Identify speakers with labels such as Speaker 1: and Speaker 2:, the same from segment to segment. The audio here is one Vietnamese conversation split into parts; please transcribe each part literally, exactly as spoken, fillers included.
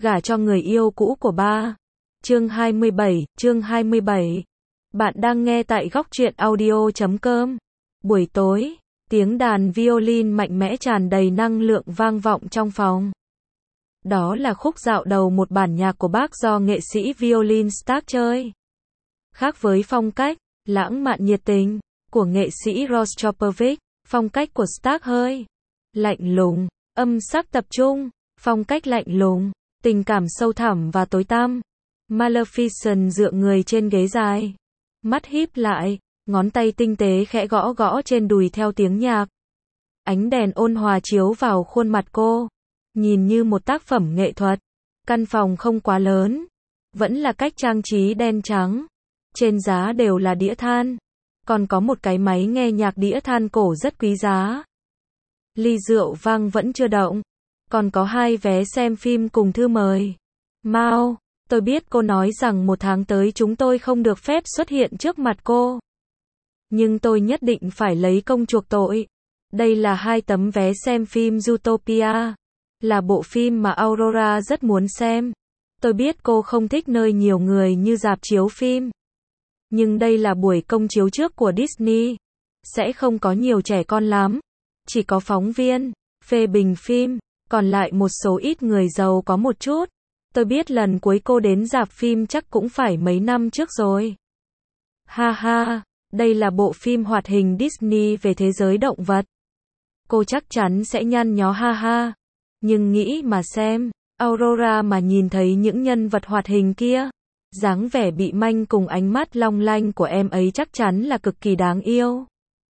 Speaker 1: gả cho người yêu cũ của ba. Chương hai mươi bảy, chương hai mươi bảy. Bạn đang nghe tại góc truyện audio chấm com. Buổi tối, tiếng đàn violin mạnh mẽ tràn đầy năng lượng vang vọng trong phòng. Đó là khúc dạo đầu một bản nhạc của bác do nghệ sĩ violin Stark chơi. Khác với phong cách lãng mạn nhiệt tình của nghệ sĩ Rostropovich, phong cách của Stark hơi lạnh lùng, âm sắc tập trung, phong cách lạnh lùng, tình cảm sâu thẳm và tối tăm. Maleficent dựa người trên ghế dài, mắt híp lại, ngón tay tinh tế khẽ gõ gõ trên đùi theo tiếng nhạc. Ánh đèn ôn hòa chiếu vào khuôn mặt cô, nhìn như một tác phẩm nghệ thuật. Căn phòng không quá lớn, vẫn là cách trang trí đen trắng. Trên giá đều là đĩa than, còn có một cái máy nghe nhạc đĩa than cổ rất quý giá. Ly rượu vang vẫn chưa động, còn có hai vé xem phim cùng thư mời. Mao, tôi biết cô nói rằng một tháng tới chúng tôi không được phép xuất hiện trước mặt cô. Nhưng tôi nhất định phải lấy công chuộc tội. Đây là hai tấm vé xem phim Zootopia, là bộ phim mà Aurora rất muốn xem. Tôi biết cô không thích nơi nhiều người như rạp chiếu phim. Nhưng đây là buổi công chiếu trước của Disney. Sẽ không có nhiều trẻ con lắm. Chỉ có phóng viên, phê bình phim, còn lại một số ít người giàu có một chút. Tôi biết lần cuối cô đến rạp phim chắc cũng phải mấy năm trước rồi. Ha ha, đây là bộ phim hoạt hình Disney về thế giới động vật. Cô chắc chắn sẽ nhăn nhó ha ha. Nhưng nghĩ mà xem, Aurora mà nhìn thấy những nhân vật hoạt hình kia, dáng vẻ bị manh cùng ánh mắt long lanh của em ấy chắc chắn là cực kỳ đáng yêu.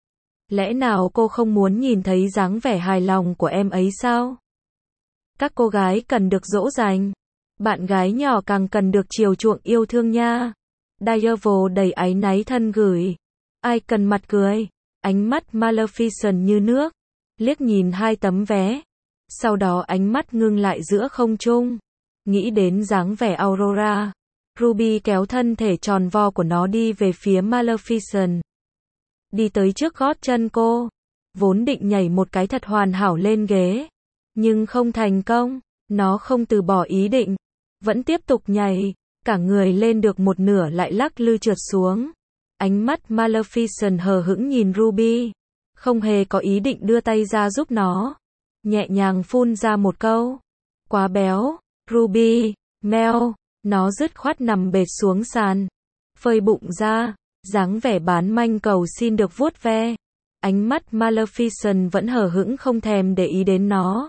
Speaker 1: Lẽ nào cô không muốn nhìn thấy dáng vẻ hài lòng của em ấy sao? Các cô gái cần được dỗ dành. Bạn gái nhỏ càng cần được chiều chuộng yêu thương nha. Diaval đầy áy náy thân gửi. Ai cần mặt cười. Ánh mắt Maleficent như nước. Liếc nhìn hai tấm vé. Sau đó ánh mắt ngưng lại giữa không trung. Nghĩ đến dáng vẻ Aurora. Ruby kéo thân thể tròn vo của nó đi về phía Maleficent. Đi tới trước gót chân cô. Vốn định nhảy một cái thật hoàn hảo lên ghế. Nhưng không thành công. Nó không từ bỏ ý định. Vẫn tiếp tục nhảy. Cả người lên được một nửa lại lắc lư trượt xuống. Ánh mắt Maleficent hờ hững nhìn Ruby. Không hề có ý định đưa tay ra giúp nó. Nhẹ nhàng phun ra một câu. Quá béo. Ruby. Mel. Nó dứt khoát nằm bệt xuống sàn. Phơi bụng ra. Dáng vẻ bán manh cầu xin được vuốt ve. Ánh mắt Maleficent vẫn hờ hững không thèm để ý đến nó.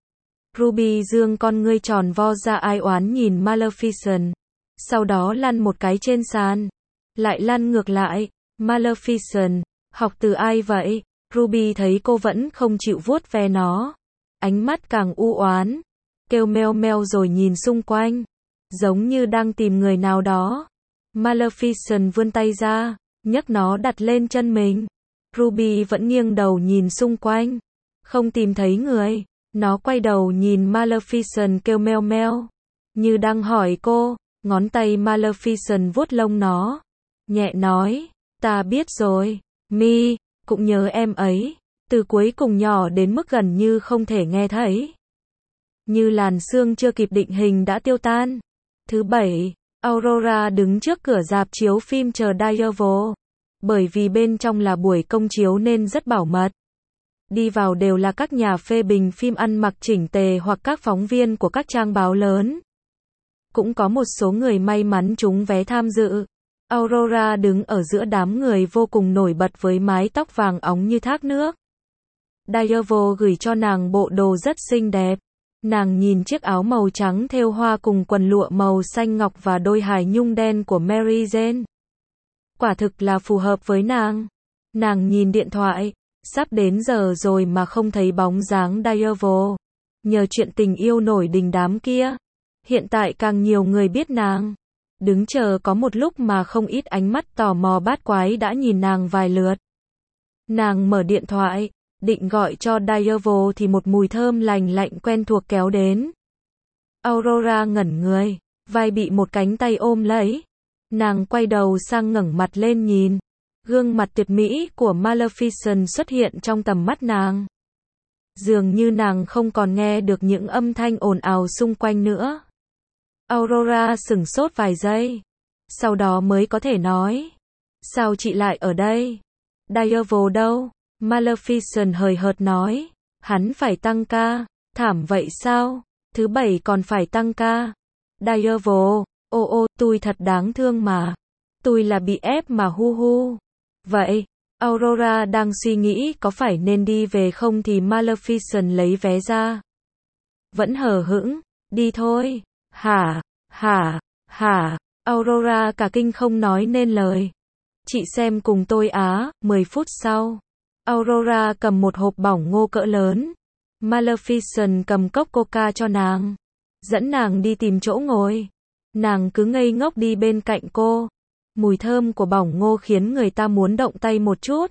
Speaker 1: Ruby dương con ngươi tròn vo ra ai oán nhìn Maleficent. Sau đó lăn một cái trên sàn. Lại lăn ngược lại. Maleficent, học từ ai vậy? Ruby thấy cô vẫn không chịu vuốt ve nó. Ánh mắt càng u oán. Kêu meo meo rồi nhìn xung quanh. Giống như đang tìm người nào đó. Maleficent vươn tay ra. Nhấc nó đặt lên chân mình. Ruby vẫn nghiêng đầu nhìn xung quanh. Không tìm thấy người. Nó quay đầu nhìn Maleficent kêu meo meo. Như đang hỏi cô. Ngón tay Maleficent vuốt lông nó. Nhẹ nói. Ta biết rồi. Mi, cũng nhớ em ấy. Từ cuối cùng nhỏ đến mức gần như không thể nghe thấy. Như làn sương chưa kịp định hình đã tiêu tan. Thứ bảy, Aurora đứng trước cửa rạp chiếu phim chờ Diaval. Bởi vì bên trong là buổi công chiếu nên rất bảo mật. Đi vào đều là các nhà phê bình phim ăn mặc chỉnh tề hoặc các phóng viên của các trang báo lớn. Cũng có một số người may mắn trúng vé tham dự. Aurora đứng ở giữa đám người vô cùng nổi bật với mái tóc vàng óng như thác nước. Diaval gửi cho nàng bộ đồ rất xinh đẹp. Nàng nhìn chiếc áo màu trắng thêu hoa cùng quần lụa màu xanh ngọc và đôi hài nhung đen của Mary Jane. Quả thực là phù hợp với nàng. Nàng nhìn điện thoại. Sắp đến giờ rồi mà không thấy bóng dáng Diaval. Nhờ chuyện tình yêu nổi đình đám kia. Hiện tại càng nhiều người biết nàng. Đứng chờ có một lúc mà không ít ánh mắt tò mò bát quái đã nhìn nàng vài lượt. Nàng mở điện thoại, định gọi cho Diaval thì một mùi thơm lành lạnh quen thuộc kéo đến. Aurora ngẩn người, vai bị một cánh tay ôm lấy. Nàng quay đầu sang ngẩng mặt lên nhìn. Gương mặt tuyệt mỹ của Maleficent xuất hiện trong tầm mắt nàng. Dường như nàng không còn nghe được những âm thanh ồn ào xung quanh nữa. Aurora sửng sốt vài giây. Sau đó mới có thể nói. Sao chị lại ở đây? Diavol đâu? Maleficent hời hợt nói. Hắn phải tăng ca. Thảm vậy sao? Thứ bảy còn phải tăng ca. Diavol, ô ô, tôi thật đáng thương mà. Tôi là bị ép mà hu hu. Vậy, Aurora đang suy nghĩ có phải nên đi về không thì Maleficent lấy vé ra. Vẫn hờ hững, đi thôi. Hả, hả, hả, Aurora cả kinh không nói nên lời. Chị xem cùng tôi á. Mười phút sau, Aurora cầm một hộp bỏng ngô cỡ lớn. Maleficent cầm cốc coca cho nàng. Dẫn nàng đi tìm chỗ ngồi. Nàng cứ ngây ngốc đi bên cạnh cô. Mùi thơm của bỏng ngô khiến người ta muốn động tay một chút.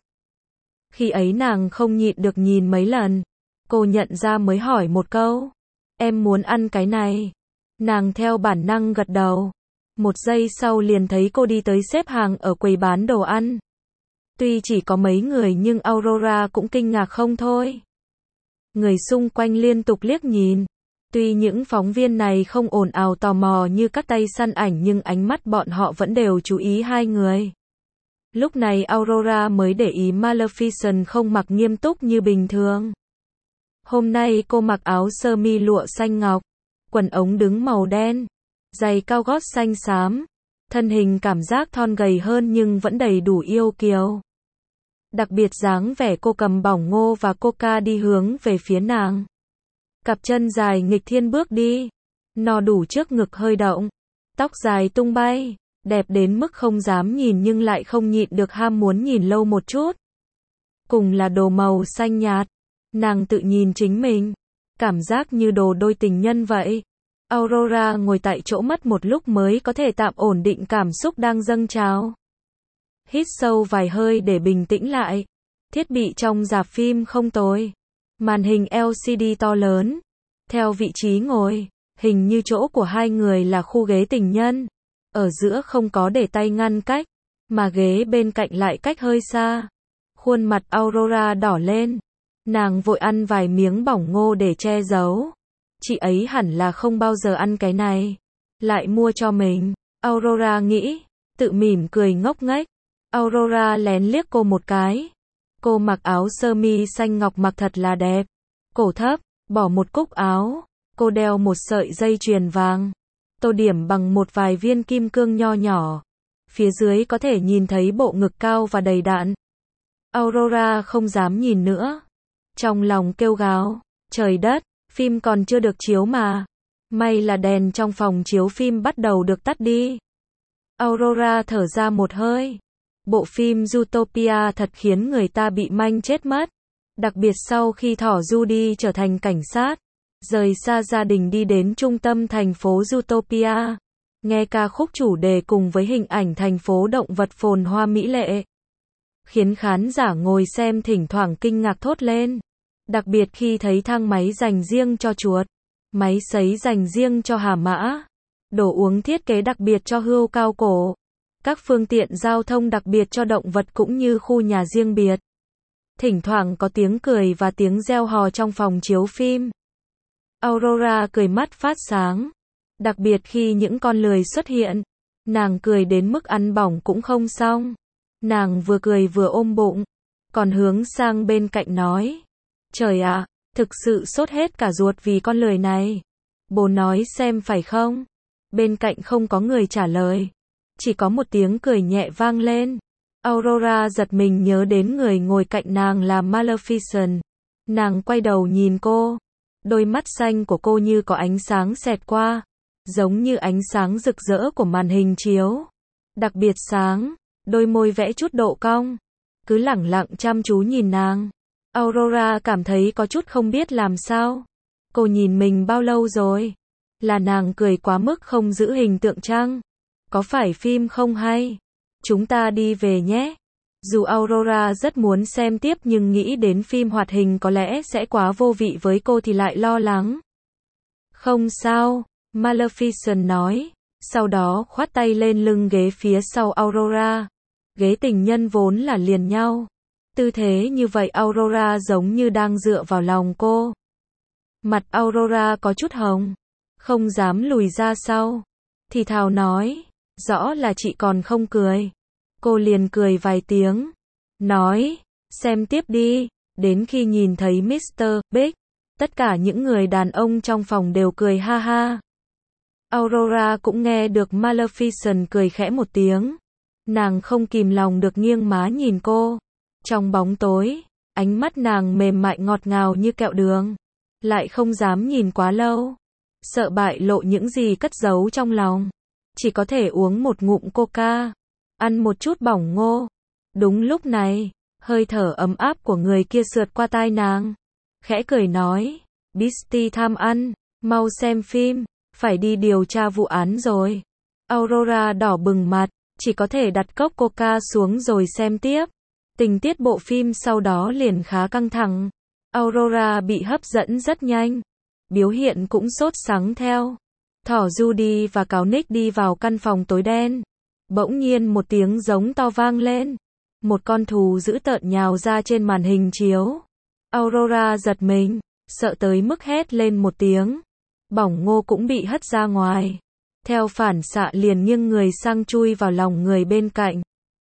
Speaker 1: Khi ấy nàng không nhịn được nhìn mấy lần. Cô nhận ra mới hỏi một câu. Em muốn ăn cái này. Nàng theo bản năng gật đầu. Một giây sau liền thấy cô đi tới xếp hàng ở quầy bán đồ ăn. Tuy chỉ có mấy người nhưng Aurora cũng kinh ngạc không thôi. Người xung quanh liên tục liếc nhìn. Tuy những phóng viên này không ồn ào tò mò như các tay săn ảnh nhưng ánh mắt bọn họ vẫn đều chú ý hai người. Lúc này Aurora mới để ý Maleficent không mặc nghiêm túc như bình thường. Hôm nay cô mặc áo sơ mi lụa xanh ngọc, quần ống đứng màu đen, giày cao gót xanh xám, thân hình cảm giác thon gầy hơn nhưng vẫn đầy đủ yêu kiều. Đặc biệt dáng vẻ cô cầm bỏng ngô và coca đi hướng về phía nàng. Cặp chân dài nghịch thiên bước đi, no đủ trước ngực hơi động, tóc dài tung bay, đẹp đến mức không dám nhìn nhưng lại không nhịn được ham muốn nhìn lâu một chút. Cùng là đồ màu xanh nhạt, nàng tự nhìn chính mình, cảm giác như đồ đôi tình nhân vậy. Aurora ngồi tại chỗ mất một lúc mới có thể tạm ổn định cảm xúc đang dâng trào. Hít sâu vài hơi để bình tĩnh lại. Thiết bị trong rạp phim không tồi. Màn hình lờ xê đê to lớn. Theo vị trí ngồi, hình như chỗ của hai người là khu ghế tình nhân. Ở giữa không có để tay ngăn cách, mà ghế bên cạnh lại cách hơi xa. Khuôn mặt Aurora đỏ lên. Nàng vội ăn vài miếng bỏng ngô để che giấu. Chị ấy hẳn là không bao giờ ăn cái này. Lại mua cho mình. Aurora nghĩ, tự mỉm cười ngốc nghếch. Aurora lén liếc cô một cái. Cô mặc áo sơ mi xanh ngọc mặc thật là đẹp. Cổ thấp, bỏ một cúc áo. Cô đeo một sợi dây chuyền vàng. Tô điểm bằng một vài viên kim cương nho nhỏ. Phía dưới có thể nhìn thấy bộ ngực cao và đầy đặn. Aurora không dám nhìn nữa. Trong lòng kêu gào, trời đất, phim còn chưa được chiếu mà. May là đèn trong phòng chiếu phim bắt đầu được tắt đi. Aurora thở ra một hơi. Bộ phim Zootopia thật khiến người ta bị manh chết mất. Đặc biệt sau khi thỏ Judy trở thành cảnh sát, rời xa gia đình đi đến trung tâm thành phố Zootopia, nghe ca khúc chủ đề cùng với hình ảnh thành phố động vật phồn hoa mỹ lệ, khiến khán giả ngồi xem thỉnh thoảng kinh ngạc thốt lên. Đặc biệt khi thấy thang máy dành riêng cho chuột, máy sấy dành riêng cho hà mã, đồ uống thiết kế đặc biệt cho hươu cao cổ, các phương tiện giao thông đặc biệt cho động vật cũng như khu nhà riêng biệt. Thỉnh thoảng có tiếng cười và tiếng reo hò trong phòng chiếu phim. Aurora cười mắt phát sáng. Đặc biệt khi những con lười xuất hiện, nàng cười đến mức ăn bỏng cũng không xong. Nàng vừa cười vừa ôm bụng, còn hướng sang bên cạnh nói. Trời ạ, thực sự sốt hết cả ruột vì con lười này. Bố nói xem phải không? Bên cạnh không có người trả lời. Chỉ có một tiếng cười nhẹ vang lên. Aurora giật mình nhớ đến người ngồi cạnh nàng là Maleficent. Nàng quay đầu nhìn cô. Đôi mắt xanh của cô như có ánh sáng xẹt qua. Giống như ánh sáng rực rỡ của màn hình chiếu. Đặc biệt sáng. Đôi môi vẽ chút độ cong. Cứ lẳng lặng chăm chú nhìn nàng. Aurora cảm thấy có chút không biết làm sao. Cô nhìn mình bao lâu rồi? Là nàng cười quá mức không giữ hình tượng chăng? Có phải phim không hay? Chúng ta đi về nhé. Dù Aurora rất muốn xem tiếp nhưng nghĩ đến phim hoạt hình có lẽ sẽ quá vô vị với cô thì lại lo lắng. Không sao, Maleficent nói. Sau đó khoát tay lên lưng ghế phía sau Aurora. Ghế tình nhân vốn là liền nhau. Tư thế như vậy Aurora giống như đang dựa vào lòng cô. Mặt Aurora có chút hồng. không dám lùi ra sau. Thì thào nói, rõ là chị còn không cười. Cô liền cười vài tiếng, nói, xem tiếp đi. Đến khi nhìn thấy mít tơ Big, tất cả những người đàn ông trong phòng đều cười ha ha. Aurora cũng nghe được Maleficent cười khẽ một tiếng. Nàng không kìm lòng được nghiêng má nhìn cô. Trong bóng tối, ánh mắt nàng mềm mại ngọt ngào như kẹo đường. Lại không dám nhìn quá lâu. Sợ bại lộ những gì cất giấu trong lòng. Chỉ có thể uống một ngụm coca. Ăn một chút bỏng ngô. Đúng lúc này, hơi thở ấm áp của người kia sượt qua tai nàng. Khẽ cười nói, Beastie tham ăn, mau xem phim, phải đi điều tra vụ án rồi. Aurora đỏ bừng mặt, chỉ có thể đặt cốc coca xuống rồi xem tiếp. Tình tiết bộ phim sau đó liền khá căng thẳng. Aurora bị hấp dẫn rất nhanh. Biểu hiện cũng sốt sắng theo. Thỏ Judy và cáo Nick đi vào căn phòng tối đen. Bỗng nhiên một tiếng giống to vang lên. Một con thú dữ tợn nhào ra trên màn hình chiếu. Aurora giật mình, sợ tới mức hét lên một tiếng. Bỏng ngô cũng bị hất ra ngoài. Theo phản xạ liền nghiêng người sang chui vào lòng người bên cạnh.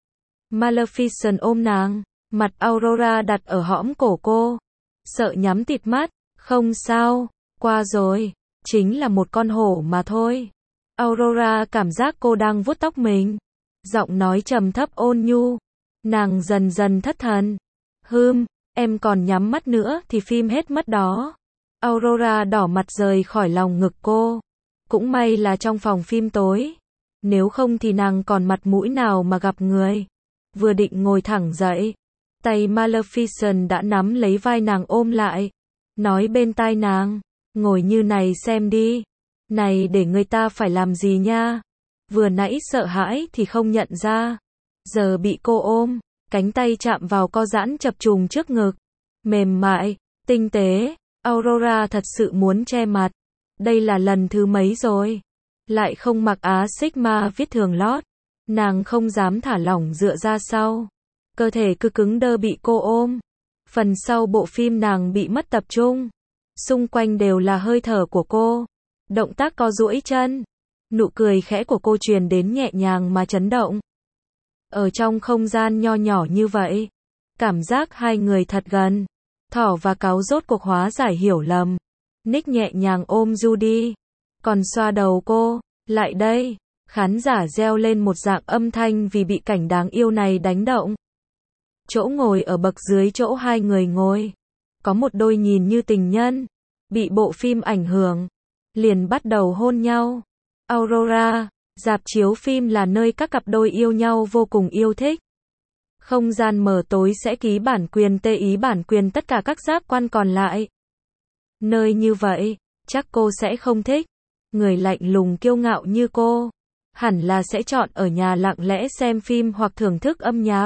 Speaker 1: Maleficent ôm nàng, mặt Aurora đặt ở hõm cổ cô. Sợ nhắm tịt mắt, không sao, qua rồi, chính là một con hổ mà thôi. Aurora cảm giác cô đang vuốt tóc mình. Giọng nói trầm thấp ôn nhu. Nàng dần dần thất thần. Hừm, em còn nhắm mắt nữa thì phim hết mất đó. Aurora đỏ mặt rời khỏi lòng ngực cô. Cũng may là trong phòng phim tối. Nếu không thì nàng còn mặt mũi nào mà gặp người. Vừa định ngồi thẳng dậy, tay Maleficent đã nắm lấy vai nàng ôm lại. Nói bên tai nàng, ngồi như này xem đi. Này để người ta phải làm gì nha. Vừa nãy sợ hãi thì không nhận ra. Giờ bị cô ôm, cánh tay chạm vào co giãn chập trùng trước ngực. Mềm mại, tinh tế, Aurora thật sự muốn che mặt. Đây là lần thứ mấy rồi. Lại không mặc áo Sigma viết thường lót. Nàng không dám thả lỏng dựa ra sau. Cơ thể cứ cứng đơ bị cô ôm. Phần sau bộ phim nàng bị mất tập trung. Xung quanh đều là hơi thở của cô. Động tác co duỗi chân. Nụ cười khẽ của cô truyền đến nhẹ nhàng mà chấn động. Ở trong không gian nho nhỏ như vậy, cảm giác hai người thật gần. Thỏ và cáo rốt cuộc hóa giải hiểu lầm. Nick nhẹ nhàng ôm Judy, còn xoa đầu cô. Lại đây. Khán giả reo lên một dạng âm thanh vì bị cảnh đáng yêu này đánh động. Chỗ ngồi ở bậc dưới chỗ hai người ngồi. Có một đôi nhìn như tình nhân. Bị bộ phim ảnh hưởng. Liền bắt đầu hôn nhau. Aurora, rạp chiếu phim là nơi các cặp đôi yêu nhau vô cùng yêu thích. Không gian mờ tối sẽ ký bản quyền tê ý bản quyền tất cả các giác quan còn lại. Nơi như vậy, chắc cô sẽ không thích. Người lạnh lùng kiêu ngạo như cô, hẳn là sẽ chọn ở nhà lặng lẽ xem phim hoặc thưởng thức âm nhạc.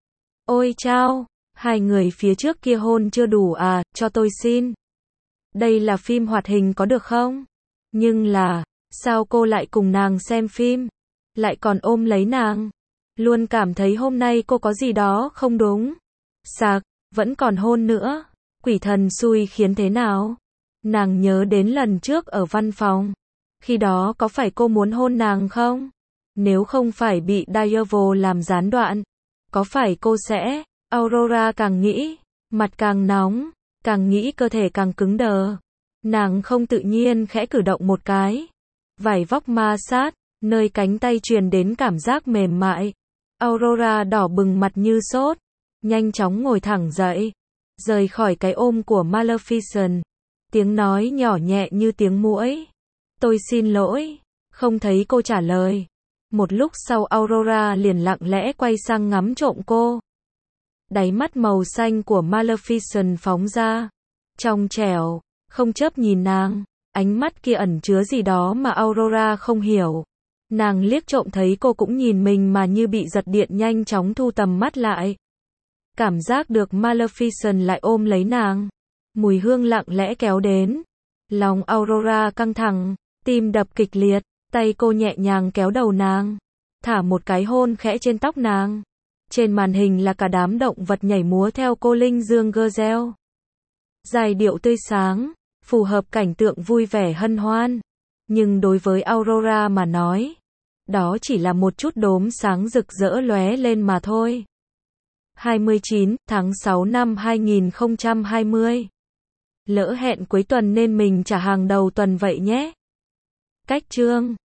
Speaker 1: Ôi chao, hai người phía trước kia hôn chưa đủ à, cho tôi xin. Đây là phim hoạt hình có được không? Nhưng là, sao cô lại cùng nàng xem phim? Lại còn ôm lấy nàng? Luôn cảm thấy hôm nay cô có gì đó không đúng. Sạc, vẫn còn hôn nữa. Quỷ thần xui khiến thế nào? Nàng nhớ đến lần trước ở văn phòng. Khi đó có phải cô muốn hôn nàng không? Nếu không phải bị Diavol làm gián đoạn, có phải cô sẽ? Aurora càng nghĩ, mặt càng nóng, càng nghĩ cơ thể càng cứng đờ. Nàng không tự nhiên khẽ cử động một cái. Vải vóc ma sát, nơi cánh tay truyền đến cảm giác mềm mại. Aurora đỏ bừng mặt như sốt, nhanh chóng ngồi thẳng dậy, rời khỏi cái ôm của Maleficent. Tiếng nói nhỏ nhẹ như tiếng muỗi. Tôi xin lỗi. Không thấy cô trả lời. Một lúc sau Aurora liền lặng lẽ quay sang ngắm trộm cô. Đáy mắt màu xanh của Maleficent phóng ra. Trong trẻo, không chớp nhìn nàng. Ánh mắt kia ẩn chứa gì đó mà Aurora không hiểu. Nàng liếc trộm thấy cô cũng nhìn mình mà như bị giật điện nhanh chóng thu tầm mắt lại. Cảm giác được Maleficent lại ôm lấy nàng. Mùi hương lặng lẽ kéo đến. Lòng Aurora căng thẳng, tim đập kịch liệt, tay cô nhẹ nhàng kéo đầu nàng. Thả một cái hôn khẽ trên tóc nàng. Trên màn hình là cả đám động vật nhảy múa theo cô Linh Dương Gazelle. Giai điệu tươi sáng, phù hợp cảnh tượng vui vẻ hân hoan. Nhưng đối với Aurora mà nói, đó chỉ là một chút đốm sáng rực rỡ lóe lên mà thôi. hai mươi chín tháng sáu năm hai nghìn không trăm hai mươi. Lỡ hẹn cuối tuần nên mình trả hàng đầu tuần vậy nhé. Cách chương